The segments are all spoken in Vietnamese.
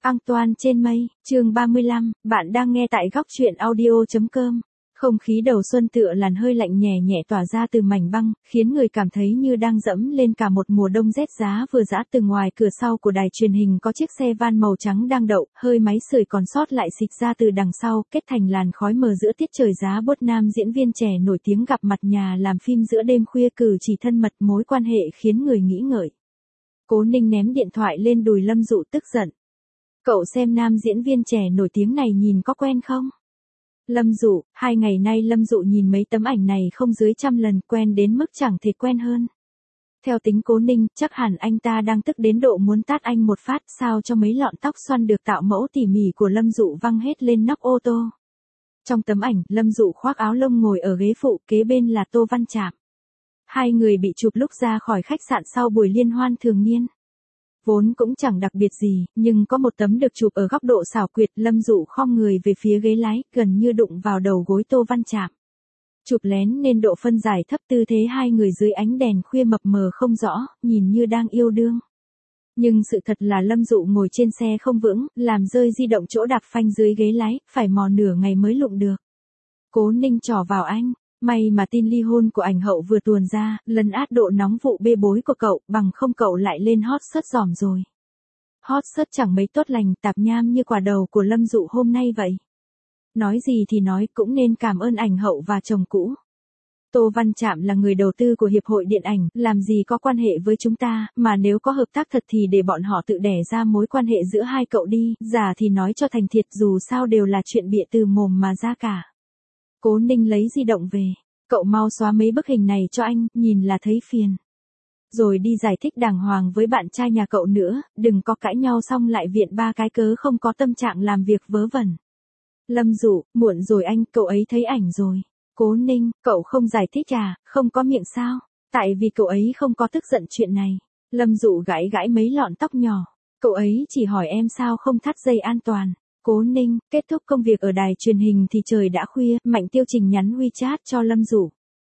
Antoine trên mây, chương 35, bạn đang nghe tại góc truyện audio.com. Không khí đầu xuân tựa làn hơi lạnh nhẹ nhẹ tỏa ra từ mảnh băng, khiến người cảm thấy như đang dẫm lên cả một mùa đông rét giá vừa dã. Từ ngoài cửa sau của đài truyền hình có chiếc xe van màu trắng đang đậu, hơi máy sưởi còn sót lại xịt ra từ đằng sau, kết thành làn khói mờ giữa tiết trời giá buốt. Nam diễn viên trẻ nổi tiếng gặp mặt nhà làm phim giữa đêm khuya, cử chỉ thân mật, mối quan hệ khiến người nghĩ ngợi. Cố Ninh ném điện thoại lên đùi Lâm Dụ tức giận. Cậu xem nam diễn viên trẻ nổi tiếng này nhìn có quen không? Lâm Dụ, 2 ngày nay Lâm Dụ nhìn mấy tấm ảnh này không dưới 100 lần, quen đến mức chẳng thể quen hơn. Theo tính Cố Ninh, chắc hẳn anh ta đang tức đến độ muốn tát anh một phát, sao cho mấy lọn tóc xoăn được tạo mẫu tỉ mỉ của Lâm Dụ văng hết lên nóc ô tô. Trong tấm ảnh, Lâm Dụ khoác áo lông ngồi ở ghế phụ, kế bên là Tô Văn Trạm. Hai người bị chụp lúc ra khỏi khách sạn sau buổi liên hoan thường niên. Vốn cũng chẳng đặc biệt gì, nhưng có một tấm được chụp ở góc độ xảo quyệt. Lâm Dụ khom người về phía ghế lái, gần như đụng vào đầu gối Tô Văn Trạm. Chụp lén nên độ phân giải thấp, tư thế hai người dưới ánh đèn khuya mập mờ không rõ, nhìn như đang yêu đương. Nhưng sự thật là Lâm Dụ ngồi trên xe không vững, làm rơi di động chỗ đạp phanh dưới ghế lái, phải mò nửa ngày mới lụng được. Cố Ninh trỏ vào anh. May mà tin ly hôn của ảnh hậu vừa tuồn ra, lấn át độ nóng vụ bê bối của cậu, bằng không cậu lại lên hot search dòm rồi. Hot search chẳng mấy tốt lành, tạp nham như quả đầu của Lâm Dụ hôm nay vậy. Nói gì thì nói, cũng nên cảm ơn ảnh hậu và chồng cũ. Tô Văn Trạm là người đầu tư của Hiệp hội Điện ảnh, làm gì có quan hệ với chúng ta, mà nếu có hợp tác thật thì để bọn họ tự đẻ ra mối quan hệ giữa hai cậu đi, giả thì nói cho thành thiệt, dù sao đều là chuyện bịa từ mồm mà ra cả. Cố Ninh lấy di động về. Cậu mau xóa mấy bức hình này cho anh, nhìn là thấy phiền. Rồi đi giải thích đàng hoàng với bạn trai nhà cậu nữa, đừng có cãi nhau xong lại viện ba cái cớ không có tâm trạng làm việc vớ vẩn. Lâm Dụ, muộn rồi anh, cậu ấy thấy ảnh rồi. Cố Ninh, cậu không giải thích à, không có miệng sao? Tại vì cậu ấy không có tức giận chuyện này. Lâm Dụ gãi gãi mấy lọn tóc nhỏ. Cậu ấy chỉ hỏi em sao không thắt dây an toàn. Cố Ninh, kết thúc công việc ở đài truyền hình thì trời đã khuya, Mạnh Tiêu Trình nhắn WeChat cho Lâm Dụ.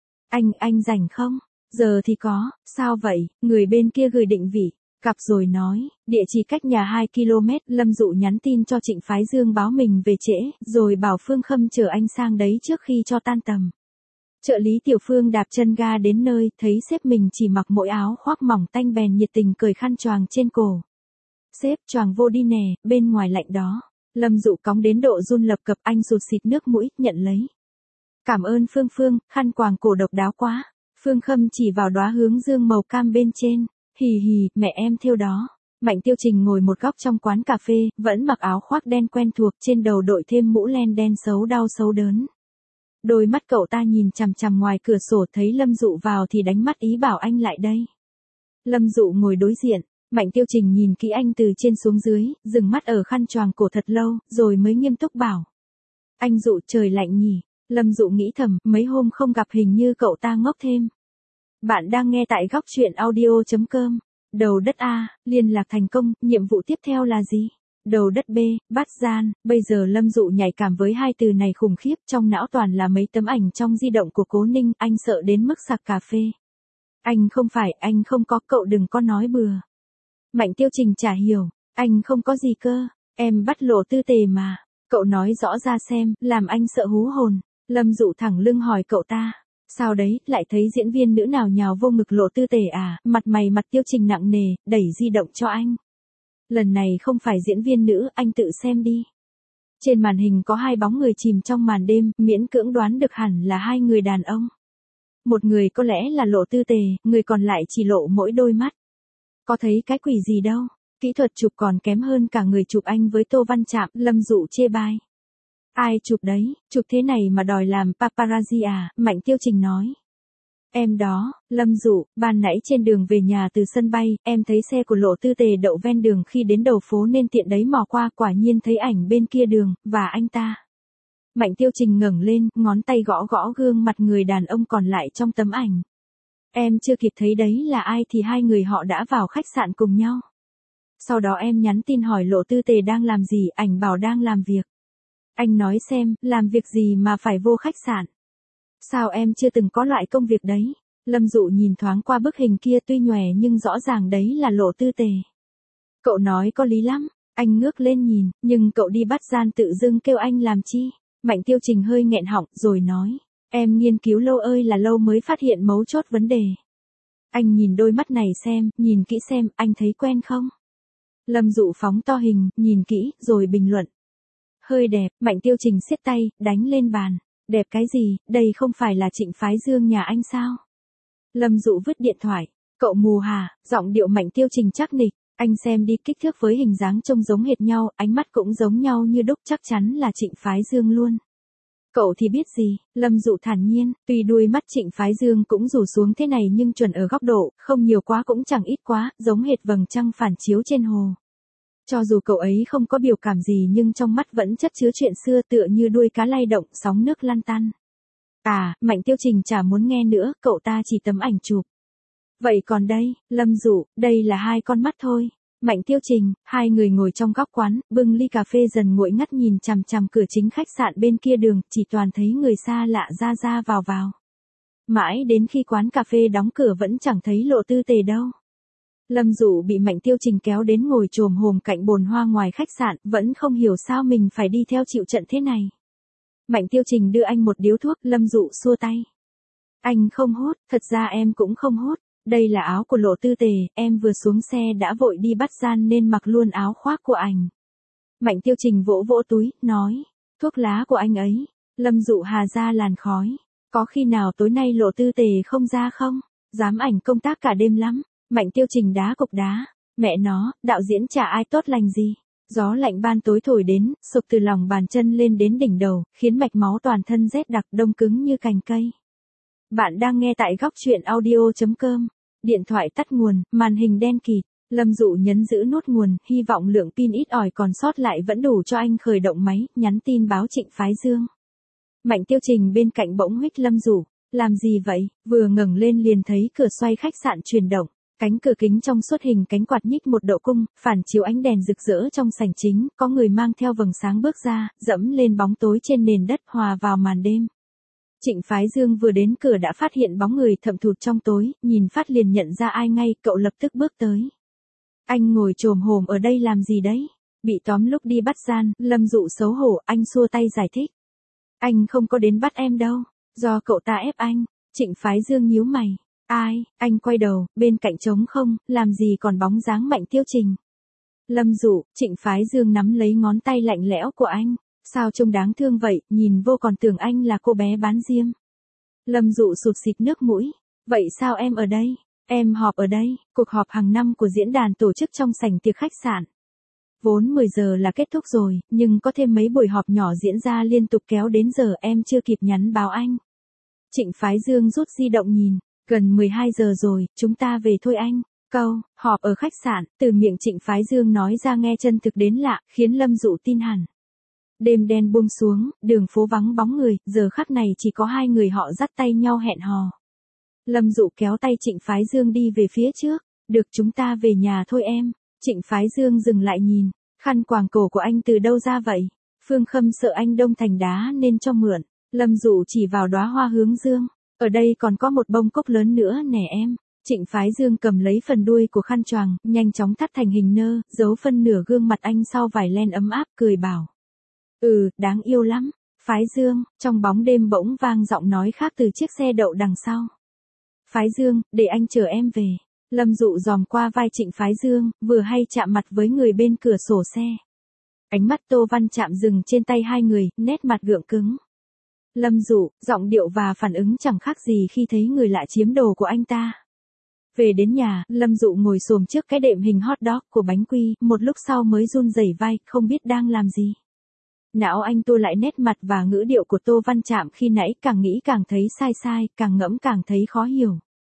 Anh rảnh không? Giờ thì có, sao vậy? Người bên kia gửi định vị, cặp rồi nói, địa chỉ cách nhà 2 km, Lâm Dụ nhắn tin cho Trịnh Phái Dương báo mình về trễ, rồi bảo Phương Khâm chở anh sang đấy trước khi cho tan tầm. Trợ lý Tiểu Phương đạp chân ga đến nơi, thấy sếp mình chỉ mặc mỗi áo khoác mỏng tanh bèn nhiệt tình cởi khăn choàng trên cổ. Sếp, choàng vô đi nè, bên ngoài lạnh đó. Lâm Dụ cóng đến độ run lập cập, anh sụt xịt nước mũi, nhận lấy. Cảm ơn Phương, khăn quàng cổ độc đáo quá. Phương Khâm chỉ vào đóa hướng dương màu cam bên trên. Hì hì, mẹ em thêu đó. Mạnh Tiêu Trình ngồi một góc trong quán cà phê, vẫn mặc áo khoác đen quen thuộc, trên đầu đội thêm mũ len đen xấu đau xấu đớn. Đôi mắt cậu ta nhìn chằm chằm ngoài cửa sổ, thấy Lâm Dụ vào thì đánh mắt ý bảo anh lại đây. Lâm Dụ ngồi đối diện. Mạnh Tiêu Trình nhìn kỹ anh từ trên xuống dưới, dừng mắt ở khăn choàng cổ thật lâu, rồi mới nghiêm túc bảo. Anh Dụ, trời lạnh nhỉ. Lâm Dụ nghĩ thầm, mấy hôm không gặp hình như cậu ta ngốc thêm. Bạn đang nghe tại góc truyện audio.com. Đầu đất A, liên lạc thành công, nhiệm vụ tiếp theo là gì? Đầu đất B, bắt gian. Bây giờ Lâm Dụ nhạy cảm với hai từ này khủng khiếp, trong não toàn là mấy tấm ảnh trong di động của Cố Ninh, anh sợ đến mức sặc cà phê. Anh không có, cậu đừng có nói bừa. Mạnh Tiêu Trình chả hiểu, anh không có gì cơ, em bắt lộ tư tề mà, cậu nói rõ ra xem, làm anh sợ hú hồn. Lâm Dụ thẳng lưng hỏi cậu ta, sao đấy, lại thấy diễn viên nữ nào nhào vô ngực lộ tư tề à? Mặt Tiêu Trình nặng nề, đẩy di động cho anh. Lần này không phải diễn viên nữ, anh tự xem đi. Trên màn hình có hai bóng người chìm trong màn đêm, miễn cưỡng đoán được hẳn là hai người đàn ông. Một người có lẽ là lộ tư tề, người còn lại chỉ lộ mỗi đôi mắt. Có thấy cái quỷ gì đâu, kỹ thuật chụp còn kém hơn cả người chụp anh với Tô Văn Trạm. Lâm Dụ chê bai. Ai chụp đấy, chụp thế này mà đòi làm paparazzi à? Mạnh Tiêu Trình nói. Em đó, Lâm Dụ, ban nãy trên đường về nhà từ sân bay, em thấy xe của lộ tư tề đậu ven đường, khi đến đầu phố nên tiện đấy mò qua, quả nhiên thấy ảnh bên kia đường, và anh ta. Mạnh Tiêu Trình ngẩng lên, ngón tay gõ gõ gương mặt người đàn ông còn lại trong tấm ảnh. Em chưa kịp thấy đấy là ai thì hai người họ đã vào khách sạn cùng nhau. Sau đó em nhắn tin hỏi lộ tư tề đang làm gì, ảnh bảo đang làm việc. Anh nói xem, làm việc gì mà phải vô khách sạn? Sao em chưa từng có loại công việc đấy? Lâm Dụ nhìn thoáng qua bức hình kia, tuy nhòe nhưng rõ ràng đấy là lộ tư tề. Cậu nói có lý lắm, Anh ngước lên nhìn, nhưng cậu đi bắt gian tự dưng kêu anh làm chi? Mạnh Tiêu Trình hơi nghẹn họng rồi nói. Em nghiên cứu lâu ơi là lâu mới phát hiện mấu chốt vấn đề. Anh nhìn đôi mắt này xem, nhìn kỹ xem, anh thấy quen không? Lâm Dụ phóng to hình, nhìn kỹ, rồi bình luận. Hơi đẹp, Mạnh Tiêu Trình siết tay, đánh lên bàn. Đẹp cái gì, đây không phải là Trịnh Phái Dương nhà anh sao? Lâm Dụ vứt điện thoại. Cậu mù hả? Giọng điệu Mạnh Tiêu Trình chắc nịch. Anh xem đi, kích thước với hình dáng trông giống hệt nhau, ánh mắt cũng giống nhau như đúc, chắc chắn là Trịnh Phái Dương luôn. Cậu thì biết gì? Lâm Dụ thản nhiên, tuy đuôi mắt Trịnh Phái Dương cũng rủ xuống thế này nhưng chuẩn ở góc độ, không nhiều quá cũng chẳng ít quá, giống hệt vầng trăng phản chiếu trên hồ. Cho dù cậu ấy không có biểu cảm gì nhưng trong mắt vẫn chất chứa chuyện xưa, tựa như đuôi cá lay động, sóng nước lăn tăn. À, Mạnh Tiêu Trình chả muốn nghe nữa, cậu ta chỉ tấm ảnh chụp. Vậy còn đây, Lâm Dụ, đây là hai con mắt thôi. Mạnh Tiêu Trình, hai người ngồi trong góc quán, bưng ly cà phê dần nguội ngắt nhìn chằm chằm cửa chính khách sạn bên kia đường, chỉ toàn thấy người xa lạ ra ra vào vào. Mãi đến khi quán cà phê đóng cửa vẫn chẳng thấy Lộ Tư Tề đâu. Lâm Dụ bị Mạnh Tiêu Trình kéo đến ngồi chồm hổm cạnh bồn hoa ngoài khách sạn, vẫn không hiểu sao mình phải đi theo chịu trận thế này. Mạnh Tiêu Trình đưa anh một điếu thuốc, Lâm Dụ xua tay. Anh không hút, thật ra em cũng không hút. Đây là áo của Lộ Tư Tề, em vừa xuống xe đã vội đi bắt gian nên mặc luôn áo khoác của ảnh. Mạnh Tiêu Trình vỗ vỗ túi, nói, thuốc lá của anh ấy. Lâm Dụ hà ra làn khói. Có khi nào tối nay Lộ Tư Tề không ra không? Dám ảnh công tác cả đêm lắm. Mạnh Tiêu Trình đá cục đá. Mẹ nó, đạo diễn chả ai tốt lành gì. Gió lạnh ban tối thổi đến, sụp từ lòng bàn chân lên đến đỉnh đầu, khiến mạch máu toàn thân rét đặc, đông cứng như cành cây. Bạn đang nghe tại góc truyện audio.com. Điện thoại tắt nguồn, màn hình đen kịt. Lâm Dụ nhấn giữ nút nguồn, hy vọng lượng pin ít ỏi còn sót lại vẫn đủ cho anh khởi động máy, nhắn tin báo Trịnh Phái Dương. Mạnh Tiêu Trình bên cạnh bỗng huých Lâm Dụ. Làm gì vậy? Vừa ngẩng lên liền thấy cửa xoay khách sạn chuyển động. Cánh cửa kính trong suốt hình cánh quạt nhích một độ cung, phản chiếu ánh đèn rực rỡ trong sảnh chính, có người mang theo vầng sáng bước ra, dẫm lên bóng tối trên nền đất hòa vào màn đêm. Trịnh Phái Dương vừa đến cửa đã phát hiện bóng người thậm thụt trong tối, nhìn phát liền nhận ra ai ngay, cậu lập tức bước tới. Anh ngồi chồm hổm ở đây làm gì đấy? Bị tóm lúc đi bắt gian, Lâm Dụ xấu hổ, anh xua tay giải thích. Anh không có đến bắt em đâu, do cậu ta ép anh. Trịnh Phái Dương nhíu mày. Ai? Anh quay đầu, bên cạnh trống không, làm gì còn bóng dáng Mạnh Tiêu Trình. Lâm Dụ, Trịnh Phái Dương nắm lấy ngón tay lạnh lẽo của anh. Sao trông đáng thương vậy, nhìn vô còn tưởng anh là cô bé bán diêm. Lâm Dụ sụt xịt nước mũi. Vậy sao em ở đây? Em họp ở đây, cuộc họp hàng năm của diễn đàn tổ chức trong sảnh tiệc khách sạn. Vốn 10 giờ là kết thúc rồi, nhưng có thêm mấy buổi họp nhỏ diễn ra liên tục kéo đến giờ em chưa kịp nhắn báo anh. Trịnh Phái Dương rút di động nhìn, gần 12 giờ rồi, chúng ta về thôi anh. Câu, họp ở khách sạn, từ miệng Trịnh Phái Dương nói ra nghe chân thực đến lạ, khiến Lâm Dụ tin hẳn. Đêm đen buông xuống, đường phố vắng bóng người, giờ khắc này chỉ có hai người họ dắt tay nhau hẹn hò. Lâm Dụ kéo tay Trịnh Phái Dương đi về phía trước. Được, chúng ta về nhà thôi em. Trịnh Phái Dương dừng lại nhìn. Khăn quàng cổ của anh từ đâu ra vậy? Phương Khâm sợ anh đông thành đá nên cho mượn. Lâm Dụ chỉ vào đóa hoa hướng dương. Ở đây còn có một bông cúc lớn nữa nè em. Trịnh Phái Dương cầm lấy phần đuôi của khăn choàng, nhanh chóng thắt thành hình nơ, giấu phân nửa gương mặt anh sau vải len ấm áp, cười bảo. Đáng yêu lắm. Phái Dương, trong bóng đêm bỗng vang giọng nói khác từ chiếc xe đậu đằng sau. Phái Dương, để anh chở em về. Lâm Dụ dòm qua vai Trịnh Phái Dương, vừa hay chạm mặt với người bên cửa sổ xe. Ánh mắt Tô Văn chạm dừng trên tay hai người, nét mặt gượng cứng. Lâm Dụ, giọng điệu và phản ứng chẳng khác gì khi thấy người lạ chiếm đồ của anh ta. Về đến nhà, Lâm Dụ ngồi xổm trước cái đệm hình hot dog của bánh quy, một lúc sau mới run rẩy vai, không biết đang làm gì. Não anh tua lại nét mặt và ngữ điệu của Tô Văn Trạm khi nãy, càng nghĩ càng thấy sai, càng ngẫm càng thấy khó hiểu.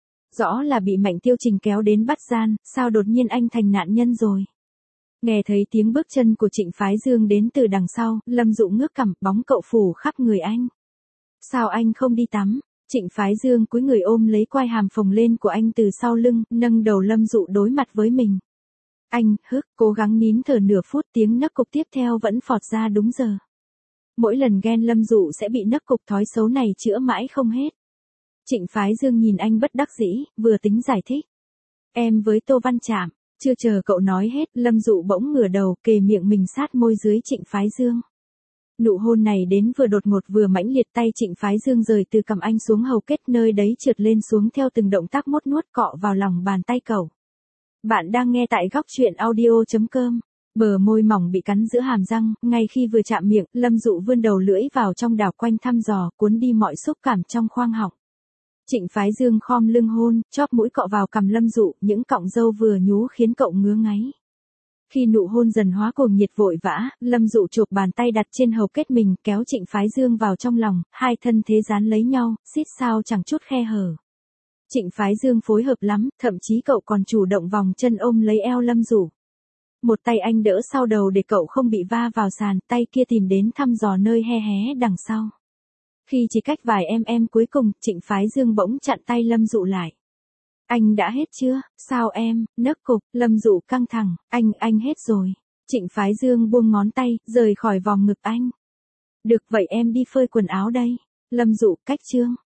Rõ là bị Mạnh Tiêu Trình kéo đến bắt gian, sao đột nhiên anh thành nạn nhân rồi. Nghe thấy tiếng bước chân của Trịnh Phái Dương đến từ đằng sau, Lâm Dụ ngước cằm, bóng cậu phủ khắp người anh. Sao anh không đi tắm? Trịnh Phái Dương cúi người ôm lấy quai hàm phồng lên của anh từ sau lưng, nâng đầu Lâm Dụ đối mặt với mình. Anh, cố gắng nín thở nửa phút, tiếng nấc cục tiếp theo vẫn phọt ra đúng giờ. Mỗi lần ghen Lâm Dụ sẽ bị nấc cục thói xấu này chữa mãi không hết. Trịnh Phái Dương nhìn anh bất đắc dĩ, vừa tính giải thích. Em với Tô Văn Trạm, Chưa chờ cậu nói hết, Lâm Dụ bỗng ngửa đầu, kề miệng mình sát môi dưới Trịnh Phái Dương. Nụ hôn này đến vừa đột ngột vừa mãnh liệt, tay Trịnh Phái Dương rời từ cằm anh xuống hầu kết, nơi đấy trượt lên xuống theo từng động tác mốt nuốt cọ vào lòng bàn tay cậu. Bạn đang nghe tại góc truyện audio.com. Bờ môi mỏng bị cắn giữa hàm răng, ngay khi vừa chạm miệng, Lâm Dụ vươn đầu lưỡi vào trong đảo quanh thăm dò, cuốn đi mọi xúc cảm trong khoang họng. Trịnh Phái Dương khom lưng hôn, chóp mũi cọ vào cằm Lâm Dụ, những cọng râu vừa nhú khiến cậu ngứa ngáy. Khi nụ hôn dần hóa cuồng nhiệt vội vã, Lâm Dụ chộp bàn tay đặt trên hầu kết mình, kéo Trịnh Phái Dương vào trong lòng, hai thân thế dán lấy nhau, xít sao chẳng chút khe hở. Trịnh Phái Dương phối hợp lắm, thậm chí cậu còn chủ động vòng chân ôm lấy eo Lâm Dụ. Một tay anh đỡ sau đầu để cậu không bị va vào sàn, tay kia tìm đến thăm dò nơi he hé đằng sau. Khi chỉ cách vài em cuối cùng, Trịnh Phái Dương bỗng chặn tay Lâm Dụ lại. Anh đã hết chưa? Sao em, nấc cục, Lâm Dụ căng thẳng, anh hết rồi. Trịnh Phái Dương buông ngón tay, rời khỏi vòng ngực anh. Được vậy em đi phơi quần áo đây. Lâm Dụ cách chương.